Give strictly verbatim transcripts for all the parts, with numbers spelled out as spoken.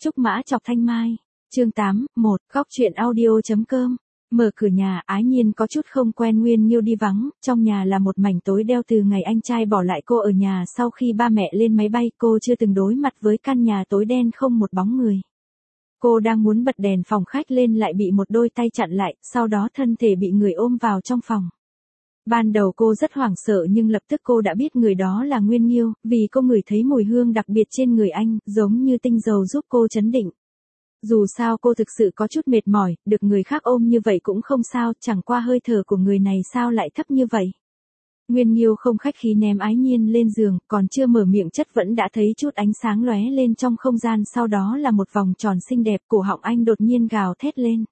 Trúc Mã Chọc Thanh Mai. Chương tám, một, góc truyện audio.com. Mở cửa nhà, Ái Nhiên có chút không quen Nguyên Nghiêu đi vắng, trong nhà là một mảnh tối đeo từ ngày anh trai bỏ lại cô ở nhà sau khi ba mẹ lên máy bay, cô chưa từng đối mặt với căn nhà tối đen không một bóng người. Cô đang muốn bật đèn phòng khách lên lại bị một đôi tay chặn lại, sau đó thân thể bị người ôm vào trong phòng. Ban đầu cô rất hoảng sợ nhưng lập tức cô đã biết người đó là Nguyên Nghiêu, vì cô ngửi thấy mùi hương đặc biệt trên người anh, giống như tinh dầu giúp cô trấn định. Dù sao cô thực sự có chút mệt mỏi, được người khác ôm như vậy cũng không sao, chẳng qua hơi thở của người này sao lại thấp như vậy. Nguyên Nghiêu không khách khí ném Ái Nhiên lên giường, còn chưa mở miệng chất vẫn đã thấy chút ánh sáng lóe lên trong không gian, sau đó là một vòng tròn xinh đẹp, cổ họng anh đột nhiên gào thét lên.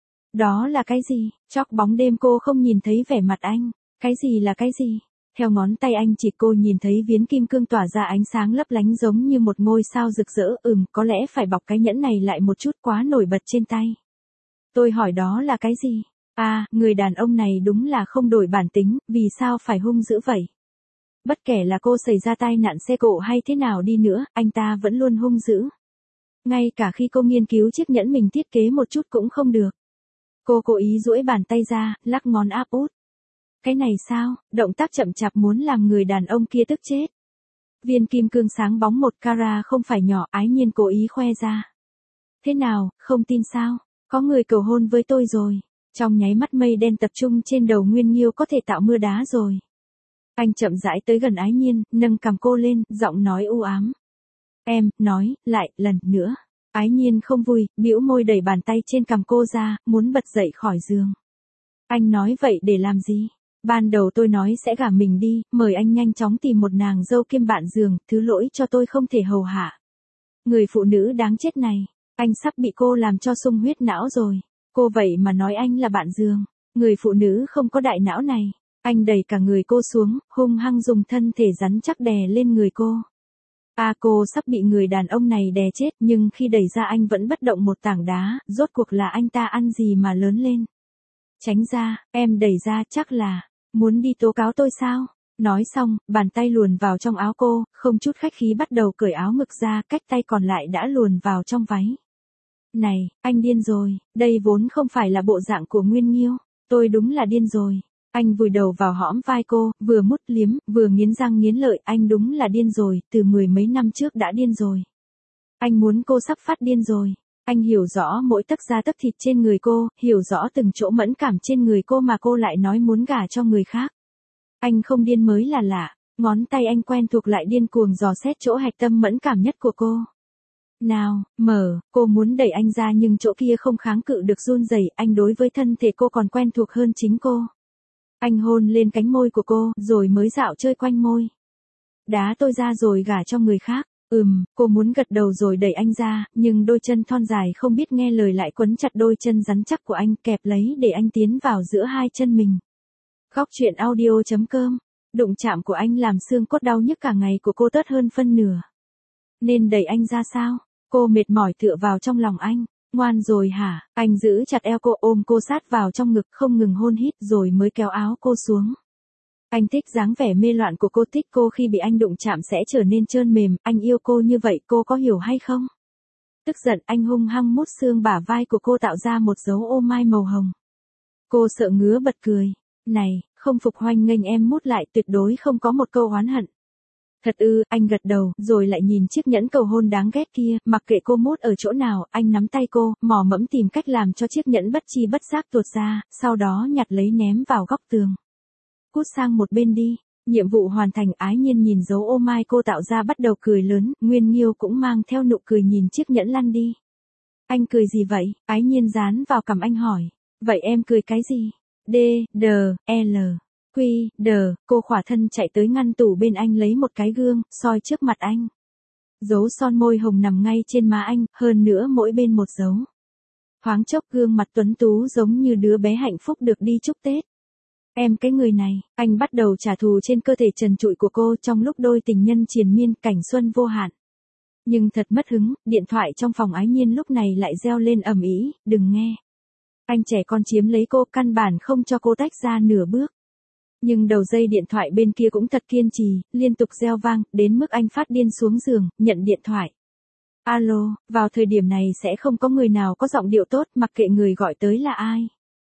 Đó là cái gì? Chóc bóng đêm cô không nhìn thấy vẻ mặt anh. Cái gì là cái gì? Theo ngón tay anh chỉ cô nhìn thấy viếng kim cương tỏa ra ánh sáng lấp lánh giống như một ngôi sao rực rỡ, ừm, có lẽ phải bọc cái nhẫn này lại một chút, quá nổi bật trên tay. Tôi hỏi đó là cái gì? À, người đàn ông này đúng là không đổi bản tính, vì sao phải hung dữ vậy? Bất kể là cô xảy ra tai nạn xe cộ hay thế nào đi nữa, anh ta vẫn luôn hung dữ. Ngay cả khi cô nghiên cứu chiếc nhẫn mình thiết kế một chút cũng không được. Cô cố ý duỗi bàn tay ra, lắc ngón áp út. Cái này sao? Động tác chậm chạp muốn làm người đàn ông kia tức chết. Viên kim cương sáng bóng một carat không phải nhỏ, Ái Nhiên cố ý khoe ra. Thế nào, không tin sao? Có người cầu hôn với tôi rồi. Trong nháy mắt mây đen tập trung trên đầu Nguyên Nghiêu có thể tạo mưa đá rồi. Anh chậm rãi tới gần Ái Nhiên, nâng cằm cô lên, giọng nói u ám. Em, nói, lại, lần nữa. Ái Nhiên không vui, bĩu môi đẩy bàn tay trên cằm cô ra, muốn bật dậy khỏi giường. Anh nói vậy để làm gì? Ban đầu tôi nói sẽ gả mình đi, mời anh nhanh chóng tìm một nàng dâu kiêm bạn giường, thứ lỗi cho tôi không thể hầu hạ. Người phụ nữ đáng chết này, anh sắp bị cô làm cho sung huyết não rồi. Cô vậy mà nói anh là bạn giường, người phụ nữ không có đại não này. Anh đẩy cả người cô xuống, hung hăng dùng thân thể rắn chắc đè lên người cô. À, cô sắp bị người đàn ông này đè chết, nhưng khi đẩy ra anh vẫn bất động một tảng đá, rốt cuộc là anh ta ăn gì mà lớn lên. Tránh ra, em đẩy ra, chắc là muốn đi tố cáo tôi sao? Nói xong, bàn tay luồn vào trong áo cô, không chút khách khí bắt đầu cởi áo ngực ra, cách tay còn lại đã luồn vào trong váy. Này, anh điên rồi, đây vốn không phải là bộ dạng của Nguyên Nghiêu, tôi đúng là điên rồi. Anh vùi đầu vào hõm vai cô, vừa mút liếm, vừa nghiến răng nghiến lợi, anh đúng là điên rồi, từ mười mấy năm trước đã điên rồi. Anh muốn cô sắp phát điên rồi. Anh hiểu rõ mỗi tấc da tấc thịt trên người cô, hiểu rõ từng chỗ mẫn cảm trên người cô mà cô lại nói muốn gả cho người khác. Anh không điên mới là lạ, ngón tay anh quen thuộc lại điên cuồng dò xét chỗ hạch tâm mẫn cảm nhất của cô. Nào, mở, cô muốn đẩy anh ra nhưng chỗ kia không kháng cự được run rẩy, anh đối với thân thể cô còn quen thuộc hơn chính cô. Anh hôn lên cánh môi của cô, rồi mới dạo chơi quanh môi. Đá tôi ra rồi gả cho người khác. Ừm, cô muốn gật đầu rồi đẩy anh ra, nhưng đôi chân thon dài không biết nghe lời lại quấn chặt đôi chân rắn chắc của anh, kẹp lấy để anh tiến vào giữa hai chân mình. Góc truyện audio.com. Đụng chạm của anh làm xương cốt đau nhức cả ngày của cô tớt hơn phân nửa. Nên đẩy anh ra sao? Cô mệt mỏi tựa vào trong lòng anh. Ngoan rồi hả? Anh giữ chặt eo cô, ôm cô sát vào trong ngực, không ngừng hôn hít rồi mới kéo áo cô xuống. Anh thích dáng vẻ mê loạn của cô, thích cô khi bị anh đụng chạm sẽ trở nên trơn mềm, anh yêu cô như vậy, cô có hiểu hay không? Tức giận, anh hung hăng mút xương bả vai của cô tạo ra một dấu ô mai màu hồng. Cô sợ ngứa bật cười. Này, không phục, hoanh nghênh em mút lại, tuyệt đối không có một câu oán hận. Thật ư, anh gật đầu, rồi lại nhìn chiếc nhẫn cầu hôn đáng ghét kia, mặc kệ cô mút ở chỗ nào, anh nắm tay cô, mò mẫm tìm cách làm cho chiếc nhẫn bất chi bất giác tuột ra, sau đó nhặt lấy ném vào góc tường. Cút sang một bên đi, nhiệm vụ hoàn thành. Ái Nhiên nhìn dấu ô mai cô tạo ra bắt đầu cười lớn, Nguyên Nghiêu cũng mang theo nụ cười nhìn chiếc nhẫn lăn đi. Anh cười gì vậy? Ái Nhiên dán vào cằm anh hỏi. Vậy em cười cái gì? D, D, L, Q, D, cô khỏa thân chạy tới ngăn tủ bên anh lấy một cái gương, soi trước mặt anh. Dấu son môi hồng nằm ngay trên má anh, hơn nữa mỗi bên một dấu. Thoáng chốc gương mặt tuấn tú giống như đứa bé hạnh phúc được đi chúc Tết. Em cái người này, anh bắt đầu trả thù trên cơ thể trần trụi của cô trong lúc đôi tình nhân triền miên, cảnh xuân vô hạn. Nhưng thật mất hứng, điện thoại trong phòng Ái Nhiên lúc này lại reo lên ầm ĩ, đừng nghe. Anh trẻ con chiếm lấy cô, căn bản không cho cô tách ra nửa bước. Nhưng đầu dây điện thoại bên kia cũng thật kiên trì, liên tục reo vang, đến mức anh phát điên xuống giường, nhận điện thoại. Alo, vào thời điểm này sẽ không có người nào có giọng điệu tốt, mặc kệ người gọi tới là ai.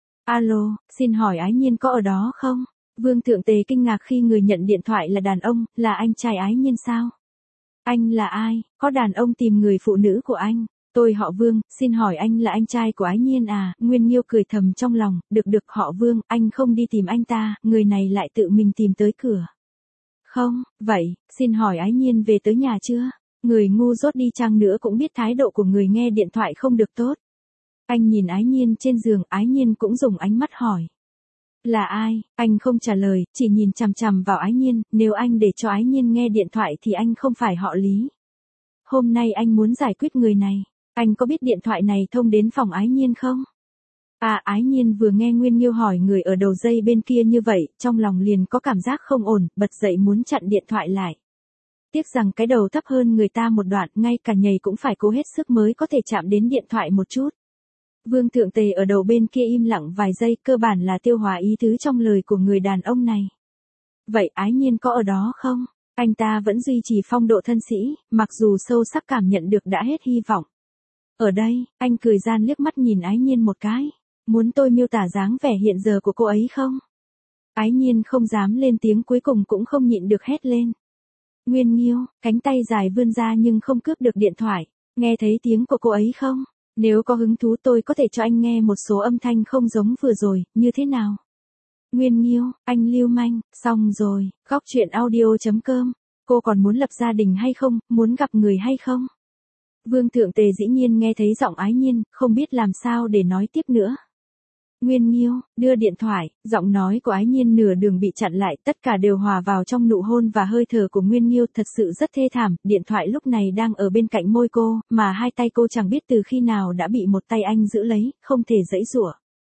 Alo, xin hỏi Ái Nhiên có ở đó không? Vương Thượng Tề kinh ngạc khi người nhận điện thoại là đàn ông, là anh trai Ái Nhiên sao? Anh là ai? Có đàn ông tìm người phụ nữ của anh. Tôi họ Vương, xin hỏi anh là anh trai của Ái Nhiên à? Nguyên Nghiêu cười thầm trong lòng, được được họ Vương, anh không đi tìm anh ta, người này lại tự mình tìm tới cửa. Không, vậy, xin hỏi Ái Nhiên về tới nhà chưa? Người ngu dốt đi chăng nữa cũng biết thái độ của người nghe điện thoại không được tốt. Anh nhìn Ái Nhiên trên giường, Ái Nhiên cũng dùng ánh mắt hỏi. Là ai? Anh không trả lời, chỉ nhìn chằm chằm vào Ái Nhiên, nếu anh để cho Ái Nhiên nghe điện thoại thì anh không phải họ Lý. Hôm nay anh muốn giải quyết người này. Anh có biết điện thoại này thông đến phòng Ái Nhiên không? À, Ái Nhiên vừa nghe Nguyên Nghiêu hỏi người ở đầu dây bên kia như vậy, trong lòng liền có cảm giác không ổn, bật dậy muốn chặn điện thoại lại. Tiếc rằng cái đầu thấp hơn người ta một đoạn, ngay cả nhảy cũng phải cố hết sức mới có thể chạm đến điện thoại một chút. Vương Thượng Tề ở đầu bên kia im lặng vài giây, cơ bản là tiêu hóa ý tứ trong lời của người đàn ông này. Vậy Ái Nhiên có ở đó không? Anh ta vẫn duy trì phong độ thân sĩ, mặc dù sâu sắc cảm nhận được đã hết hy vọng. Ở đây, anh cười gian liếc mắt nhìn Ái Nhiên một cái. Muốn tôi miêu tả dáng vẻ hiện giờ của cô ấy không? Ái Nhiên không dám lên tiếng, cuối cùng cũng không nhịn được hét lên. Nguyên Nghiêu, cánh tay dài vươn ra nhưng không cướp được điện thoại. Nghe thấy tiếng của cô ấy không? Nếu có hứng thú tôi có thể cho anh nghe một số âm thanh không giống vừa rồi, như thế nào? Nguyên Nghiêu, anh lưu manh, xong rồi, góc chuyện audio chấm com. Cô còn muốn lập gia đình hay không, muốn gặp người hay không? Vương Thượng Tề dĩ nhiên nghe thấy giọng Ái Nhiên, không biết làm sao để nói tiếp nữa. Nguyên Nghiêu, đưa điện thoại, giọng nói của Ái Nhiên nửa đường bị chặn lại, tất cả đều hòa vào trong nụ hôn và hơi thở của Nguyên Nghiêu, thật sự rất thê thảm, điện thoại lúc này đang ở bên cạnh môi cô, mà hai tay cô chẳng biết từ khi nào đã bị một tay anh giữ lấy, không thể giãy giụa.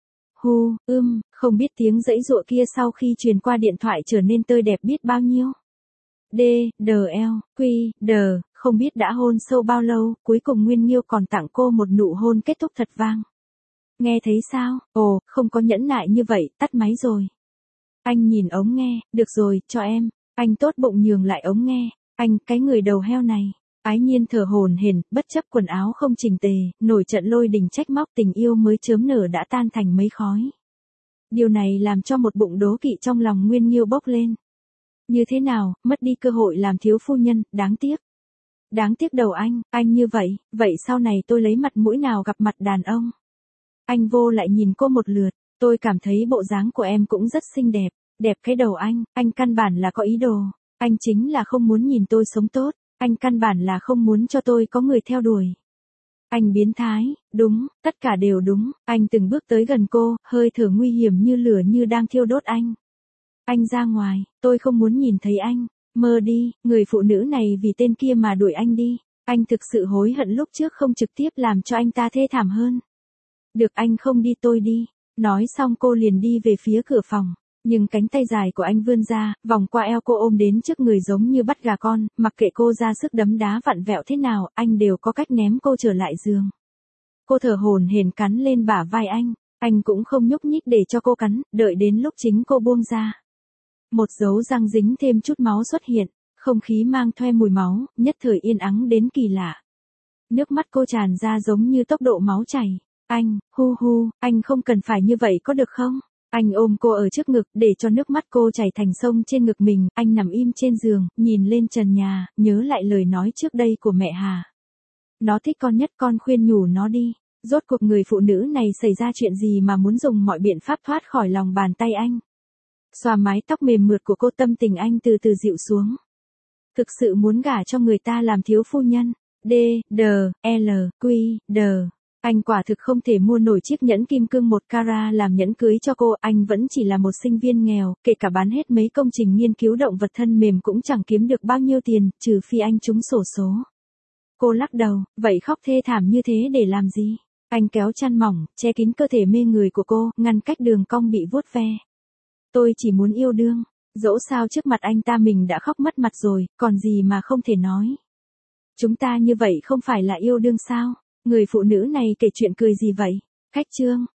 Hu, ưm, không biết tiếng giãy giụa kia sau khi truyền qua điện thoại trở nên tươi đẹp biết bao nhiêu. D, D, L, Q, D, không biết đã hôn sâu bao lâu, cuối cùng Nguyên Nghiêu còn tặng cô một nụ hôn kết thúc thật vang. Nghe thấy sao? Ồ, không có nhẫn nại như vậy, tắt máy rồi. Anh nhìn ống nghe, được rồi, cho em. Anh tốt bụng nhường lại ống nghe. Anh, cái người đầu heo này. Ái Nhiên thở hổn hển, bất chấp quần áo không chỉnh tề, nổi trận lôi đình trách móc tình yêu mới chớm nở đã tan thành mây khói. Điều này làm cho một bụng đố kỵ trong lòng Nguyên Nghiêu bốc lên. Như thế nào, mất đi cơ hội làm thiếu phu nhân, đáng tiếc. Đáng tiếc đầu anh, anh như vậy, vậy sau này tôi lấy mặt mũi nào gặp mặt đàn ông? Anh vô lại nhìn cô một lượt, tôi cảm thấy bộ dáng của em cũng rất xinh đẹp, đẹp cái đầu anh, anh căn bản là có ý đồ, anh chính là không muốn nhìn tôi sống tốt, anh căn bản là không muốn cho tôi có người theo đuổi. Anh biến thái, đúng, tất cả đều đúng, anh từng bước tới gần cô, hơi thở nguy hiểm như lửa như đang thiêu đốt anh. Anh ra ngoài, tôi không muốn nhìn thấy anh, mơ đi, người phụ nữ này vì tên kia mà đuổi anh đi, anh thực sự hối hận lúc trước không trực tiếp làm cho anh ta thê thảm hơn. Được anh không đi tôi đi, nói xong cô liền đi về phía cửa phòng, nhưng cánh tay dài của anh vươn ra, vòng qua eo cô ôm đến trước người giống như bắt gà con, mặc kệ cô ra sức đấm đá vặn vẹo thế nào, anh đều có cách ném cô trở lại giường. Cô thở hổn hển cắn lên bả vai anh, anh cũng không nhúc nhích để cho cô cắn, đợi đến lúc chính cô buông ra. Một dấu răng dính thêm chút máu xuất hiện, không khí mang thoe mùi máu, nhất thời yên ắng đến kỳ lạ. Nước mắt cô tràn ra giống như tốc độ máu chảy. Anh, hu hu, anh không cần phải như vậy có được không? Anh ôm cô ở trước ngực để cho nước mắt cô chảy thành sông trên ngực mình, anh nằm im trên giường, nhìn lên trần nhà, nhớ lại lời nói trước đây của mẹ Hà. Nó thích con nhất, con khuyên nhủ nó đi. Rốt cuộc người phụ nữ này xảy ra chuyện gì mà muốn dùng mọi biện pháp thoát khỏi lòng bàn tay anh? Xoa mái tóc mềm mượt của cô, tâm tình anh từ từ dịu xuống. Thực sự muốn gả cho người ta làm thiếu phu nhân. D, D, L, Q, D. Anh quả thực không thể mua nổi chiếc nhẫn kim cương một carat làm nhẫn cưới cho cô, anh vẫn chỉ là một sinh viên nghèo, kể cả bán hết mấy công trình nghiên cứu động vật thân mềm cũng chẳng kiếm được bao nhiêu tiền, trừ phi anh trúng xổ số. Cô lắc đầu, vậy khóc thê thảm như thế để làm gì? Anh kéo chăn mỏng, che kín cơ thể mê người của cô, ngăn cách đường cong bị vuốt ve. Tôi chỉ muốn yêu đương, dẫu sao trước mặt anh ta mình đã khóc mất mặt rồi, còn gì mà không thể nói. Chúng ta như vậy không phải là yêu đương sao? Người phụ nữ này kể chuyện cười gì vậy? Khách trương,